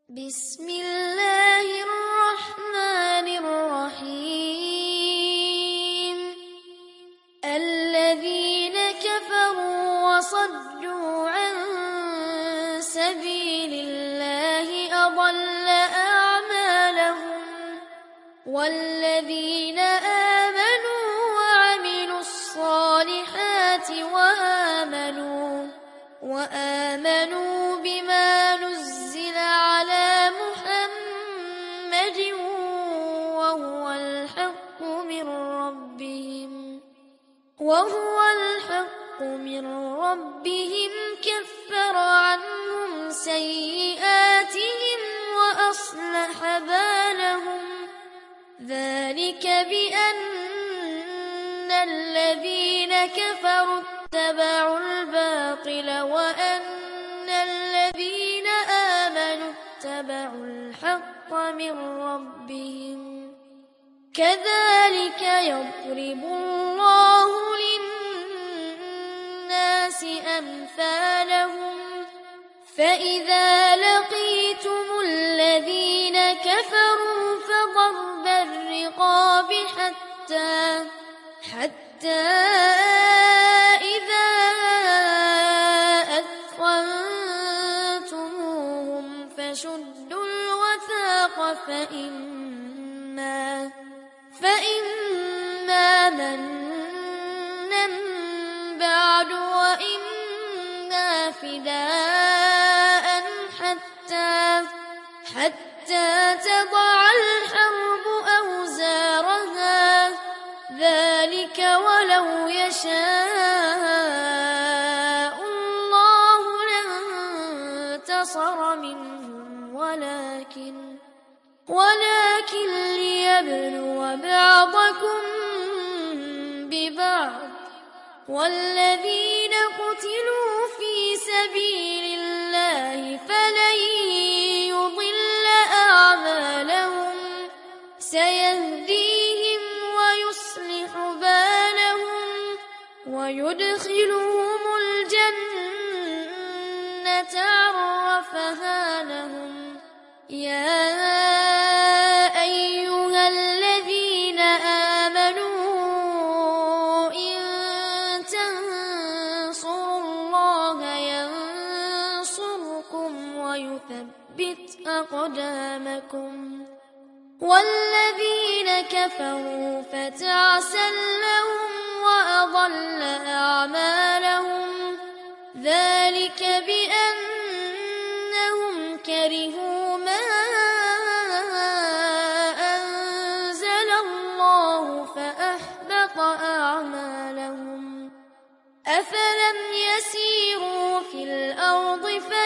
بسم الله الرحمن الرحيم. الذين كفروا وصدوا عن سبيل الله أضل أعمالهم، والذين آمنوا وعملوا الصالحات وآمنوا بما نزل على محمد وهو الحق من ربهم كفر عنهم سيئاتهم وأصلح بالهم. ذلك بأن الذين كفروا اتبعوا الباطل وأن الذين آمنوا اتبعوا الحق من ربهم. كذلك يضرب الله للناس أمثالهم. فإذا لقيتم الذين كفروا فضرب الرقاب حتى إذا أثخنتموهم فشدوا الوثاق فإما منا بعد وإما فداء حتى تضع الحرب أوزارها. ذلك ولو يشاء الله لانتصر منهم ولكن ليبلو بعضكم ببعض. والذين قتلوا في سبيل الله فلن يضل أعمالهم. سيهديهم ويصلح بالهم ويدخلهم الجنة عرفها لهم. يا أيها الذين آمنوا إن تنصروا الله ينصركم ويثبت أقدامكم. والذين كفروا فتعسا لهم وأضل أعمالهم. ذلك بأنهم كرهوا ما أنزل الله فأحبط أعمالهم. أفلم يسيروا في الأرض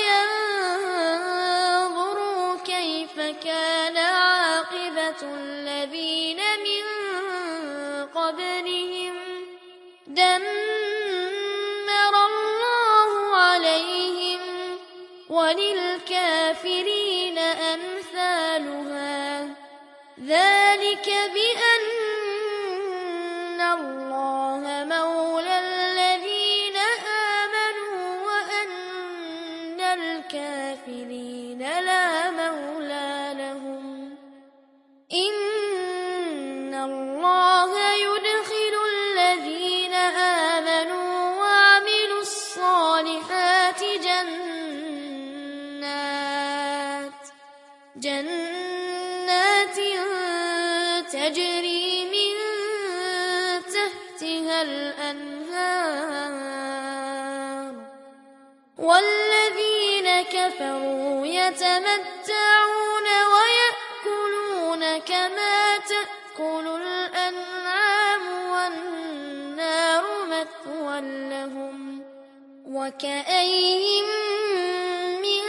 فينظروا كيف كان عاقبة الذين من قبلهم. دمر الله عليهم وللكافرين أمثالها. ذلك بأن الله مولى الذين آمنوا وأن الكافرين لا مولى لهم. إن الله يدخل الذين آمنوا وعملوا الصالحات جنات تجري من تحتها الأنهار. والذين كفروا يتمتعون ويأكلون كما تأكل الأنعام والنار مثوى لهم. وكأين من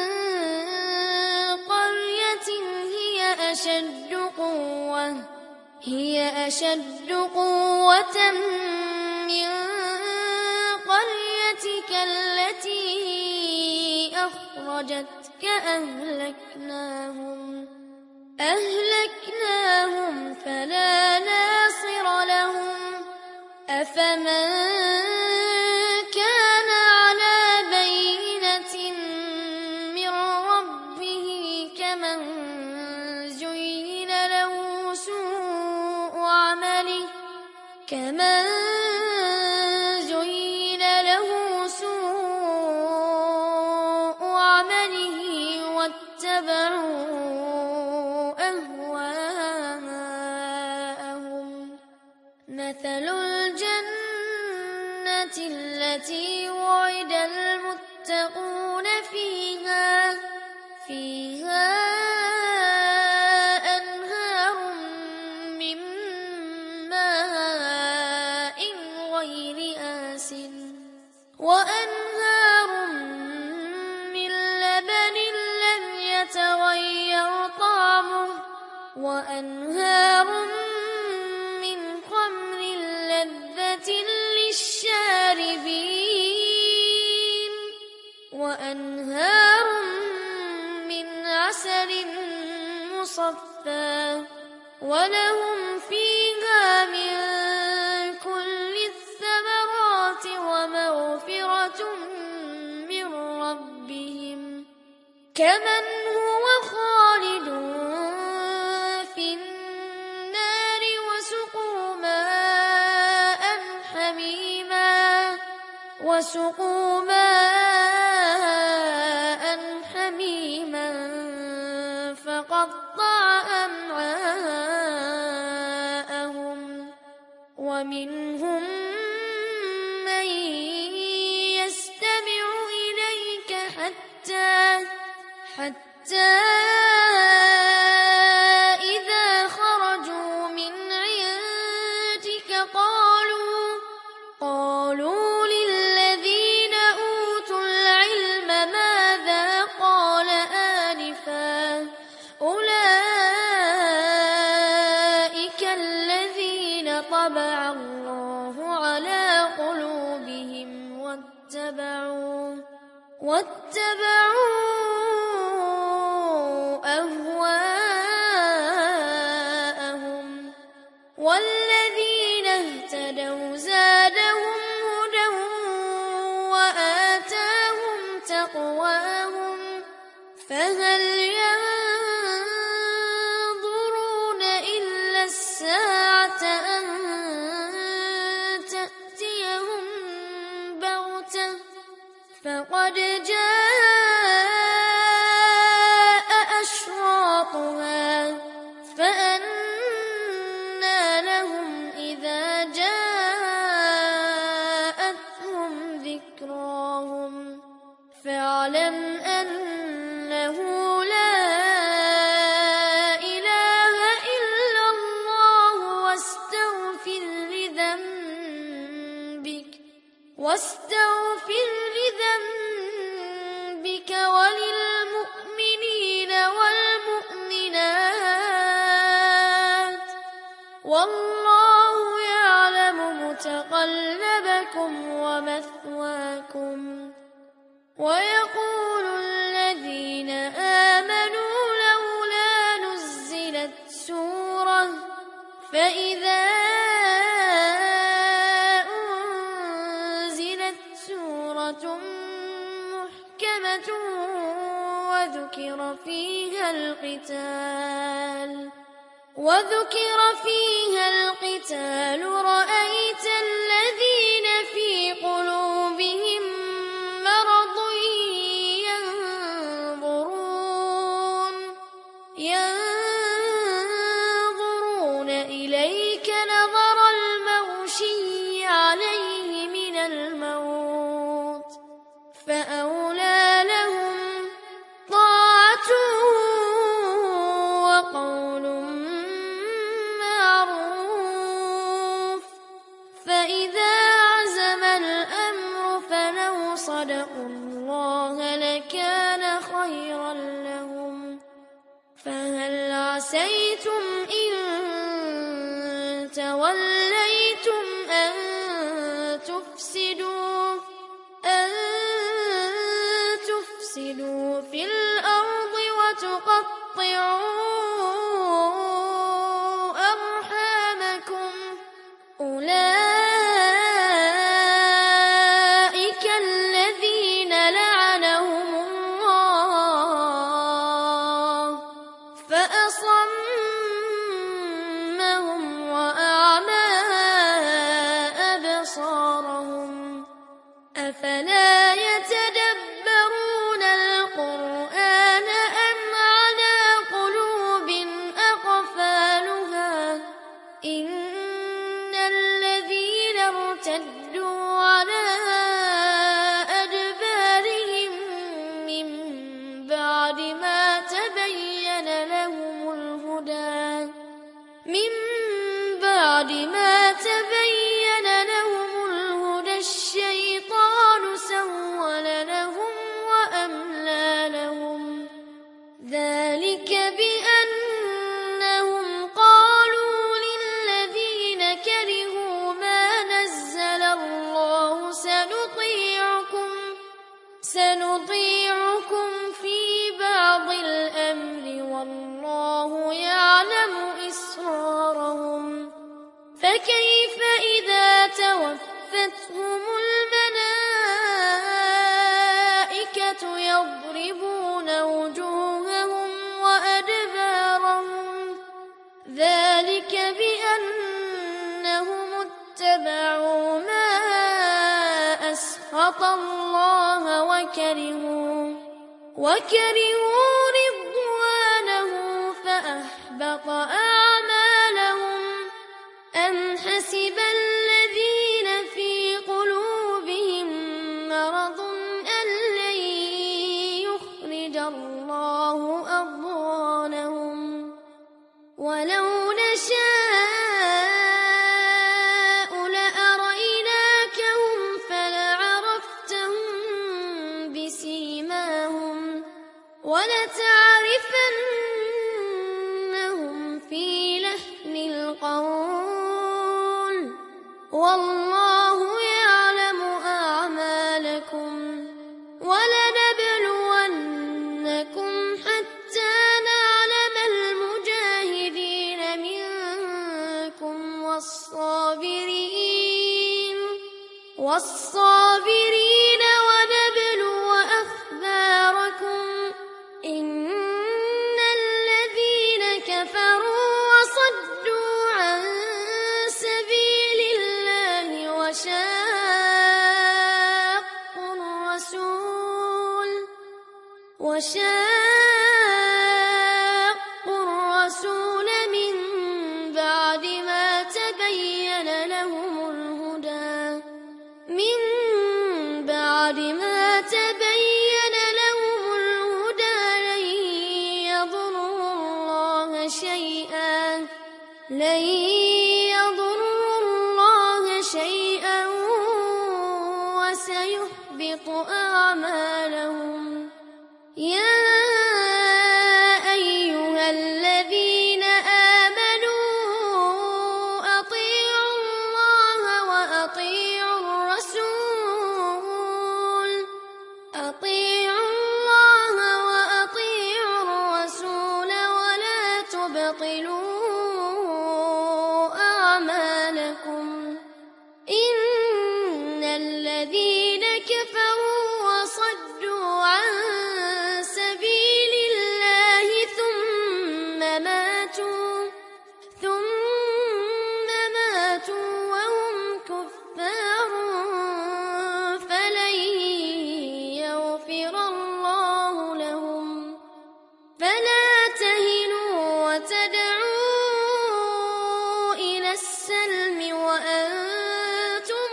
قرية هي أشد قوة من قريتك التي أخرجتك أهلكناهم فلا ناصر لهم. أفمن كان على بينة من ربه كمن زين له سوء عمله واتبعوا أهواءهم. مثل الجنة التي وعد المتقون فيها أنهار من ماء غير آسن وأنهار من لبن لم يتغير طعمه وأنهار من خمر لذة للشاربين وأنهار من عسل مصفى ولهم فيها من كل الثمرات ومغفرة من ربهم كمن هو خالد في النار وسقوا ماء حميما فقطع أمعاءهم ومنهم من يستمع إليك حتى إذا خرجوا من عندك قالوا للذين أوتوا العلم ماذا قال آنفا أولئك الذين طبع الله على قلوبهم واتبعوا أهواءهم والذين اهتدوا زادهم هدى وآتاهم تقواهم فهل ينظرون إلا الساعة أن تأتيهم بغتة فقد جاء أشراطها فأنى لهم إذا جاءتهم ذكراهم فاعلم أنه لا إله إلا الله واستغفر لذنبك وللمؤمنين والمؤمنات والله يعلم متقلبكم ومثواكم ويقول الذين آمنوا لولا نزلت سورة فإذا أنزلت سورة محكمة وذكر فيها القتال رأيت الذين في قلوبهم مرض ينظرون إليك نظر المغشي عليه من الموت فأولى لهم طاعة وقول معروف فإذا عزم الأمر فلو صدقوا الله لكان خيرا لهم فهل عسيتم إن توليتم أن تفسدوا في الأرض وتقطعوا أرحامكم أولئك الذين لعنهم الله فأصمهم وأعمى بعد ما تبين لهم الهدى الشيطان سول لهم وأملى لهم ذلك بأنهم قالوا للذين كرهوا ما نزل الله سنطيعكم في بعض الأمر والله يعلم إسرارهم فكيف إذا توفتهم الملائكة يضربون وجوههم وأدبارهم ذلك بأنهم اتبعوا ما أسخط الله وكرهوا رضوانه فأحبط أعمالهم أم حسب الذين في قلوبهم مرض أن لن يخرج الله أضغانهم ولو نشاء لأريناكهم فلعرفتهم بسيماهم ولتعرفنهم في لحن القول والله يعلم أعمالكم ولنبلونكم حتى نعلم المجاهدين منكم والصابرين ونبلو أخباركم إن الذين كفروا وصدوا عن سبيل الله وشاقوا الرسول من بعد ما تبين لهم الهدى لن يضروا الله شيئا وسيحبط أعمالهم يا أيها الذين آمنوا أطيعوا الله وأطيعوا الرسول ولا تبطلوا أعمالكم إن الذين كفروا وصدوا عن سبيل الله ثم ماتوا وهم كفار فلن يغفر الله لهم فلا تهنوا وتدعوا إلى السلم وأنتم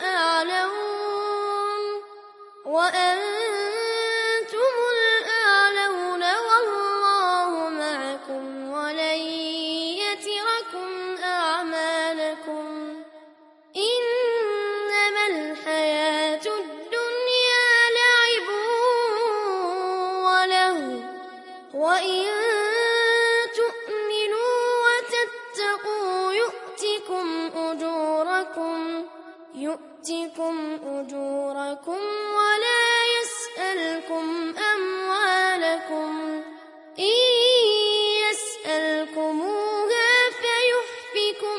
الأعلون والله معكم ولن يتركم أعمالكم إنما الحياة الدنيا لعب ولهو وإن تؤمنوا وتتقوا يؤتكم أجوركم ولا يسألكم أموالكم إن يسألكموها فيحفكم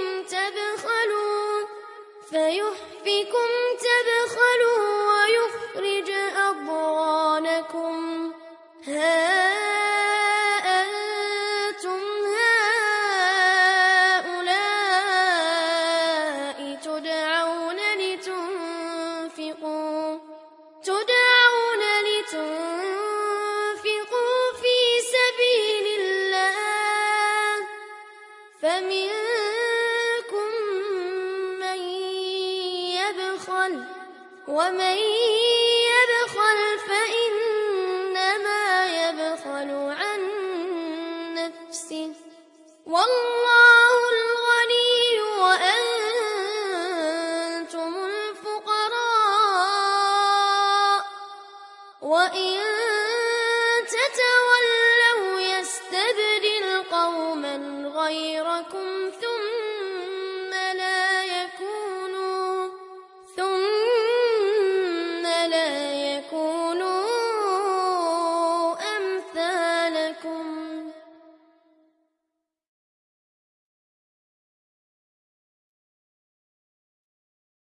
تبخلوا ويخرج أضغانكم ها أنتم هؤلاء تدعون لتنفقوا في سبيل لكم